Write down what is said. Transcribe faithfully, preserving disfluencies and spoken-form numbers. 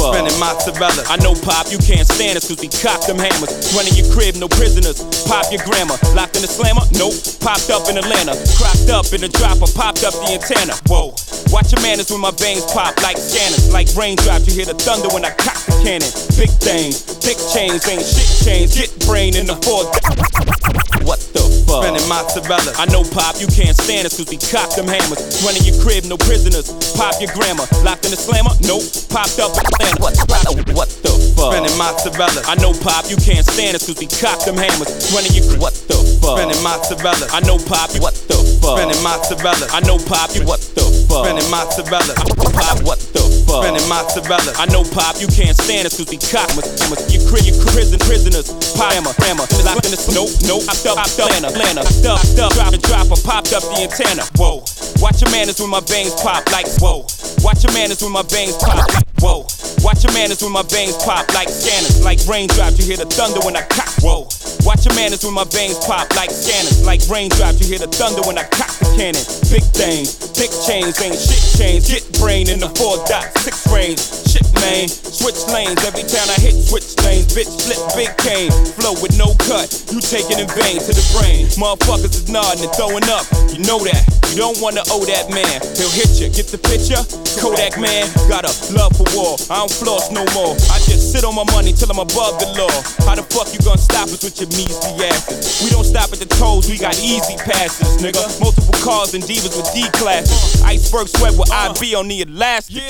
fuck? Spinning mozzarella. I know, Pop, you can't stand us cause we cock them hammers. Running your crib, no prisoners. Pop your grammar. Locked in the slammer? Nope. Popped up in Atlanta. Cropped up in the dropper. Popped up the antenna. Whoa. Watch your manners when my veins pop like scanners. Like raindrops, you hear the thunder when I cock the cannon. Big things, thick chains, ain't shit chains. Get brain in the four. What the fuck? Spinning mozzarella. I know, Pop, you can't stand us cause we cock them hammers. Running your crib, no prisoners. Pop your grammar. Locked in the slammer? Nope. Popped up in Atlanta. What, what, what the fuck? Spinning mozzarella. I know, Pop, you can't stand us cause we cock them hammers. Running your crib. What the fuck? Spinning mozzarella. I know, Pop, you what the fuck? Spinning mozzarella. I know, Pop, you what the fuck? Spinning mozzarella. Pop, what the fuck? Spinning mozzarella. I know, Pop, you can't stand us cause we cock them. Your crib, your prison prisoners. Pop, hammer, hammer. Locked in the nope, nope. Popped up, popped up, Atlanta, Atlanta. Popped up, drop the dropper. Popped up the antenna. Whoa. Watch your manners when my veins pop like whoa. Watch your manners when my veins pop like whoa. Watch your manners when my veins pop like scanners. Like raindrops, you hear the thunder when I cock. Whoa. Watch your manners when my veins pop like scanners. Like raindrops, you hear the thunder when I cock the cannon. Big things, thick chains, ain't shit chains. Get brain in the four dot six range. Shit man, switch lanes. Every time I hit switch lanes, bitch flip big cane. Flow with no cut, you take it in vain to the brain. Motherfuckers is nodding and throwing up, you know that. You don't wanna owe that man, he'll hit you. Get the picture? Kodak man, got a love for war. I don't floss no more. I just sit on my money till I'm above the law. How the fuck you gonna stop us with your measly asses? We don't stop at the tolls, we got easy passes, nigga. Multiple cars and divas with D classes. Iceberg sweat with I B on the elastic.